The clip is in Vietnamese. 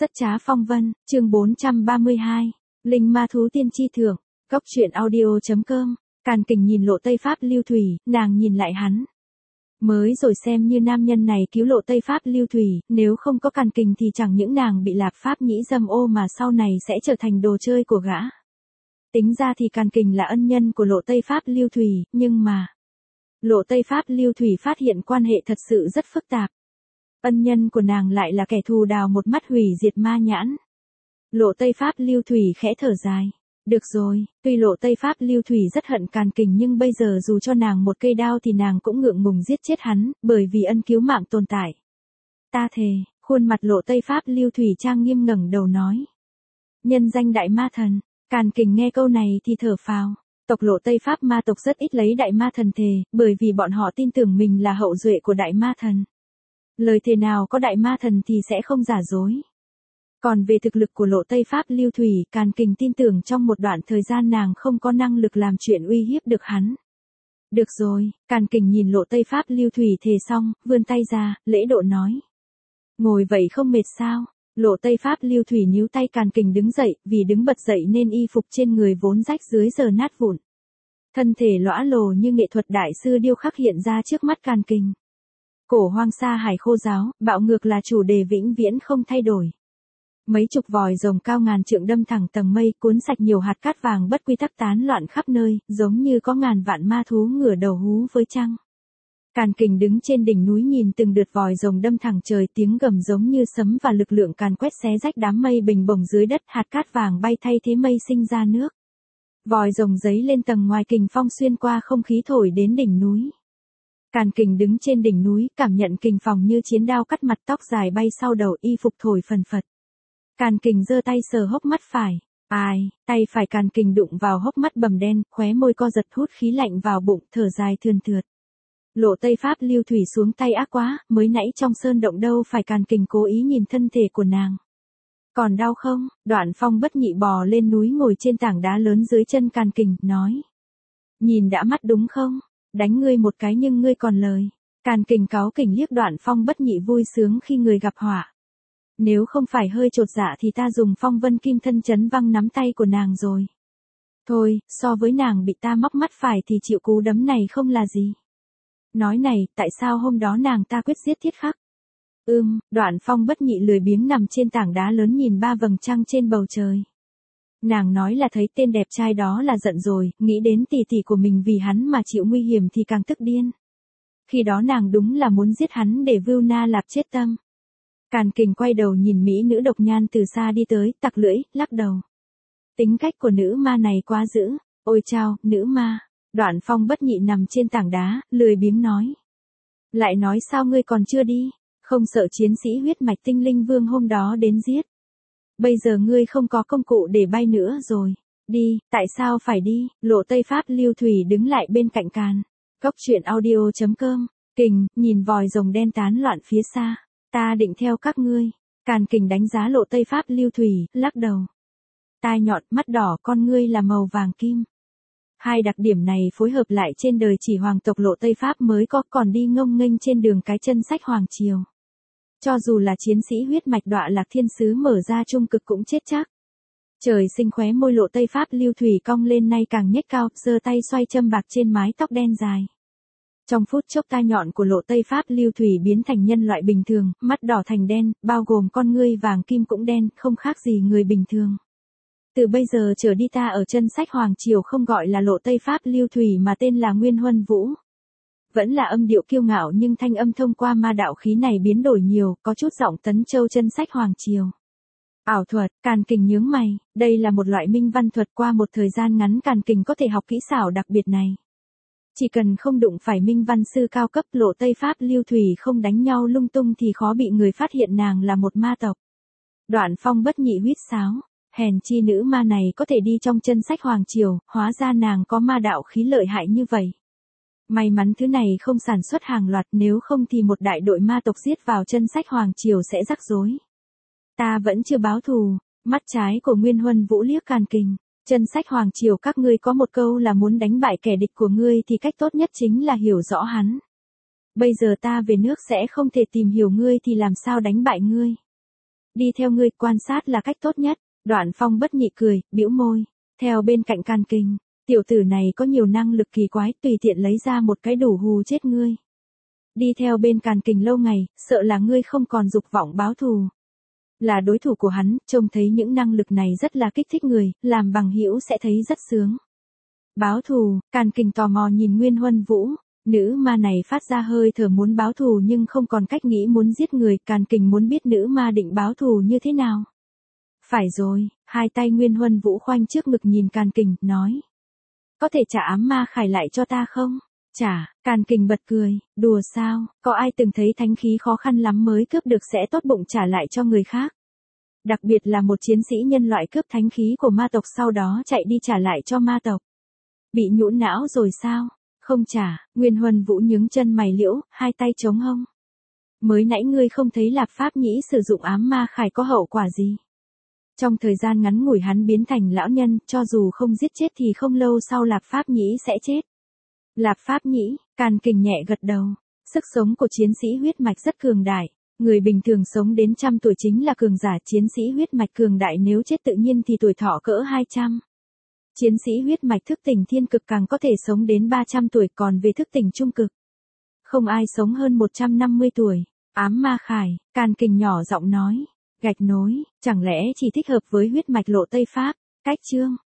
Rất trá phong vân, chương 432, Linh ma thú tiên tri thưởng, Cốc truyện audio.com, Càn Kình nhìn Lộ Tây Pháp Lưu Thủy, nàng nhìn lại hắn. Mới rồi xem như nam nhân này cứu Lộ Tây Pháp Lưu Thủy, nếu không có Càn Kình thì chẳng những nàng bị Lạp Pháp nhĩ dâm ô mà sau này sẽ trở thành đồ chơi của gã. Tính ra thì Càn Kình là ân nhân của Lộ Tây Pháp Lưu Thủy, nhưng mà Lộ Tây Pháp Lưu Thủy phát hiện quan hệ thật sự rất phức tạp. Ân nhân của nàng lại là kẻ thù đào một mắt hủy diệt ma nhãn. Lộ Tây Pháp Lưu Thủy khẽ thở dài. Được rồi, tuy Lộ Tây Pháp Lưu Thủy rất hận Càn Kình nhưng bây giờ dù cho nàng một cây đao thì nàng cũng ngượng ngùng giết chết hắn, bởi vì ân cứu mạng tồn tại. Ta thề, khuôn mặt Lộ Tây Pháp Lưu Thủy trang nghiêm ngẩng đầu nói. Nhân danh đại ma thần, Càn Kình nghe câu này thì thở phào. Tộc Lộ Tây Pháp ma tộc rất ít lấy đại ma thần thề, bởi vì bọn họ tin tưởng mình là hậu duệ của đại ma thần. Lời thề nào có đại ma thần thì sẽ không giả dối. Còn về thực lực của Lộ Tây Pháp Lưu Thủy, Càn Kình tin tưởng trong một đoạn thời gian nàng không có năng lực làm chuyện uy hiếp được hắn. Được rồi, Càn Kình nhìn Lộ Tây Pháp Lưu Thủy thề xong, vươn tay ra, lễ độ nói. Ngồi vậy không mệt sao? Lộ Tây Pháp Lưu Thủy níu tay Càn Kình đứng dậy, vì đứng bật dậy nên y phục trên người vốn rách dưới giờ nát vụn. Thân thể lõa lồ như nghệ thuật đại sư điêu khắc hiện ra trước mắt Càn Kình. Cổ hoang sa hải khô giáo, bạo ngược là chủ đề vĩnh viễn không thay đổi. Mấy chục vòi rồng cao ngàn trượng đâm thẳng tầng mây, cuốn sạch nhiều hạt cát vàng bất quy tắc tán loạn khắp nơi, giống như có ngàn vạn ma thú ngửa đầu hú với trăng. Càn Kình đứng trên đỉnh núi nhìn từng đợt vòi rồng đâm thẳng trời, tiếng gầm giống như sấm và lực lượng càn quét xé rách đám mây bình bổng dưới đất, hạt cát vàng bay thay thế mây sinh ra nước. Vòi rồng giấy lên tầng ngoài, kình phong xuyên qua không khí thổi đến đỉnh núi. Càn Kình đứng trên đỉnh núi, cảm nhận kình phong như chiến đao cắt mặt, tóc dài bay sau đầu, y phục thổi phần phật. Càn Kình giơ tay sờ hốc mắt phải. Ai, tay phải Càn Kình đụng vào hốc mắt bầm đen, khóe môi co giật, hút khí lạnh vào bụng, thở dài thườn thượt. Lộ Tây Pháp Lưu Thủy xuống tay ác quá, mới nãy trong sơn động đâu phải Càn Kình cố ý nhìn thân thể của nàng. Còn đau không? Đoạn Phong bất nhị bò lên núi ngồi trên tảng đá lớn dưới chân Càn Kình, nói. Nhìn đã mắt đúng không? Đánh ngươi một cái nhưng ngươi còn lời. Càn Kình cáu kỉnh liếc Đoạn Phong bất nhị vui sướng khi người gặp họa. Nếu không phải hơi chột dạ thì ta dùng phong vân kim thân chấn văng nắm tay của nàng rồi. Thôi, so với nàng bị ta móc mắt phải thì chịu cú đấm này không là gì. Nói này, tại sao hôm đó nàng ta quyết giết Thiết Khắc? Đoạn Phong bất nhị lười biếng nằm trên tảng đá lớn nhìn ba vầng trăng trên bầu trời. Nàng nói là thấy tên đẹp trai đó là giận rồi, nghĩ đến tỷ tỷ của mình vì hắn mà chịu nguy hiểm thì càng tức điên. Khi đó nàng đúng là muốn giết hắn để Vưu Na Lạp chết tâm. Càn Kình quay đầu nhìn mỹ nữ độc nhan từ xa đi tới, tặc lưỡi, lắc đầu. Tính cách của nữ ma này quá dữ, ôi chao, nữ ma. Đoạn Phong bất nhị nằm trên tảng đá, lười biếng nói. Lại nói sao ngươi còn chưa đi, không sợ chiến sĩ huyết mạch tinh linh vương hôm đó đến giết. Bây giờ ngươi không có công cụ để bay nữa rồi. Đi, tại sao phải đi? Lộ Tây Pháp Lưu Thủy đứng lại bên cạnh Càn. Cốc truyện audio.com. Kình, nhìn vòi rồng đen tán loạn phía xa. Ta định theo các ngươi. Càn Kình đánh giá Lộ Tây Pháp Lưu Thủy, lắc đầu. Tai nhọn, mắt đỏ, con ngươi là màu vàng kim. Hai đặc điểm này phối hợp lại trên đời chỉ hoàng tộc Lộ Tây Pháp mới có, còn đi ngông nghênh trên đường cái chân sách hoàng triều. Cho dù là chiến sĩ huyết mạch Đọa Lạc Thiên Sứ mở ra trung cực cũng chết chắc. Trời sinh khóe môi Lộ Tây Pháp Lưu Thủy cong lên nay càng nhếch cao, giơ tay xoay châm bạc trên mái tóc đen dài. Trong phút chốc tai nhọn của Lộ Tây Pháp Lưu Thủy biến thành nhân loại bình thường, mắt đỏ thành đen, bao gồm con ngươi vàng kim cũng đen, không khác gì người bình thường. Từ bây giờ trở đi ta ở chân sách hoàng triều không gọi là Lộ Tây Pháp Lưu Thủy mà tên là Nguyên Huân Vũ. Vẫn là âm điệu kiêu ngạo nhưng thanh âm thông qua ma đạo khí này biến đổi nhiều, có chút giọng Tấn Châu chân sách hoàng triều. Ảo thuật, Càn Kình nhướng mày, đây là một loại minh văn thuật, qua một thời gian ngắn Càn Kình có thể học kỹ xảo đặc biệt này. Chỉ cần không đụng phải minh văn sư cao cấp, Lộ Tây Pháp Lưu Thủy không đánh nhau lung tung thì khó bị người phát hiện nàng là một ma tộc. Đoạn Phong bất nhị huýt sáo, hèn chi nữ ma này có thể đi trong chân sách hoàng triều, hóa ra nàng có ma đạo khí lợi hại như vậy. May mắn thứ này không sản xuất hàng loạt, nếu không thì một đại đội ma tộc giết vào chân sách hoàng triều sẽ rắc rối. Ta vẫn chưa báo thù. Mắt trái của Nguyên Huân Vũ liếc Càn Kình. Chân sách hoàng triều các ngươi có một câu là muốn đánh bại kẻ địch của ngươi thì cách tốt nhất chính là hiểu rõ hắn. Bây giờ ta về nước sẽ không thể tìm hiểu ngươi thì làm sao đánh bại ngươi. Đi theo ngươi, quan sát là cách tốt nhất. Đoạn Phong bất nhị cười, bĩu môi. Theo bên cạnh Càn Kình, tiểu tử này có nhiều năng lực kỳ quái, tùy tiện lấy ra một cái đủ hù chết ngươi. Đi theo bên Càn Kình lâu ngày, sợ là ngươi không còn dục vọng báo thù. Là đối thủ của hắn, trông thấy những năng lực này rất là kích thích người, làm bằng hữu sẽ thấy rất sướng. Báo thù, Càn Kình tò mò nhìn Nguyên Huân Vũ, nữ ma này phát ra hơi thở muốn báo thù nhưng không còn cách nghĩ muốn giết người, Càn Kình muốn biết nữ ma định báo thù như thế nào. Phải rồi, hai tay Nguyên Huân Vũ khoanh trước ngực nhìn Càn Kình, nói. Có thể trả ám ma khải lại cho ta không? Trả, Càn Kình bật cười, đùa sao, có ai từng thấy thánh khí khó khăn lắm mới cướp được sẽ tốt bụng trả lại cho người khác. Đặc biệt là một chiến sĩ nhân loại cướp thánh khí của ma tộc sau đó chạy đi trả lại cho ma tộc. Bị nhũn não rồi sao? Không trả, Nguyên Huân Vũ nhướng chân mày liễu, hai tay chống hông. Mới nãy ngươi không thấy Lạp Pháp Nhĩ sử dụng ám ma khải có hậu quả gì? Trong thời gian ngắn ngủi hắn biến thành lão nhân, cho dù không giết chết thì không lâu sau Lạp Pháp Nhĩ sẽ chết. Lạp Pháp Nhĩ, Càn Kình nhẹ gật đầu. Sức sống của chiến sĩ huyết mạch rất cường đại. Người bình thường sống đến 100 tuổi chính là cường giả, chiến sĩ huyết mạch cường đại nếu chết tự nhiên thì tuổi thọ cỡ 200. Chiến sĩ huyết mạch thức tỉnh thiên cực càng có thể sống đến 300 tuổi, còn về thức tỉnh trung cực, không ai sống hơn 150 tuổi. Ám ma khải, Càn Kình nhỏ giọng nói. Gạch nối, chẳng lẽ chỉ thích hợp với huyết mạch Lộ Tây Pháp? Cách chương